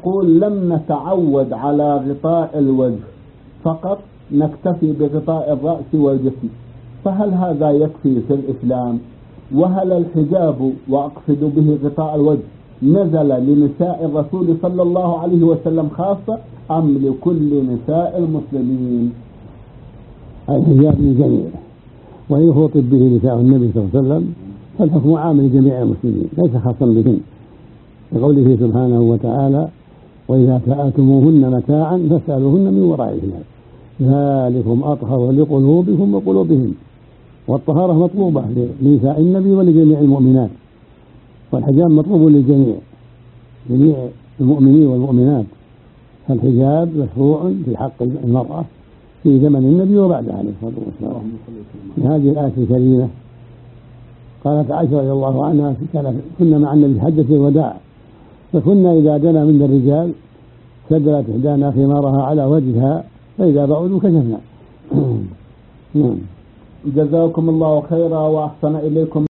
يقول لم نتعود على غطاء الوجه فقط، نكتفي بغطاء الرأس والجسم، فهل هذا يكفي في الإسلام؟ وهل الحجاب وأقصد به غطاء الوجه نزل لنساء الرسول صلى الله عليه وسلم خاصة أم لكل نساء المسلمين؟ الحجاب للجميع، وإن خطب به نساء النبي صلى الله عليه وسلم فالحكم عام لجميع المسلمين ليس خاصا بهن، لقوله سبحانه وتعالى: وإذا سألتموهن متاعا فاسألوهن من وراء الحجاب ذلكم أطهر لقلوبكم وقلوبهم. والطهارة مطلوبة لنساء النبي ولجميع المؤمنات، والحجاب مطلوب للجميع، جميع المؤمنين والمؤمنات، فالحجاب مشروع في حق المرأة في زمن النبي وبعده عليه الصلاة والسلام. في هذه الآية الكريمة قالت عائشة رضي الله عنها: كنا مع النبي حجة الوداع، فكنا إذا دنا من الرجال سدلت إحدانا خمارها على وجهها فإذا بعدوا كشفنا. جزاكم الله خيرا وأحسن إليكم.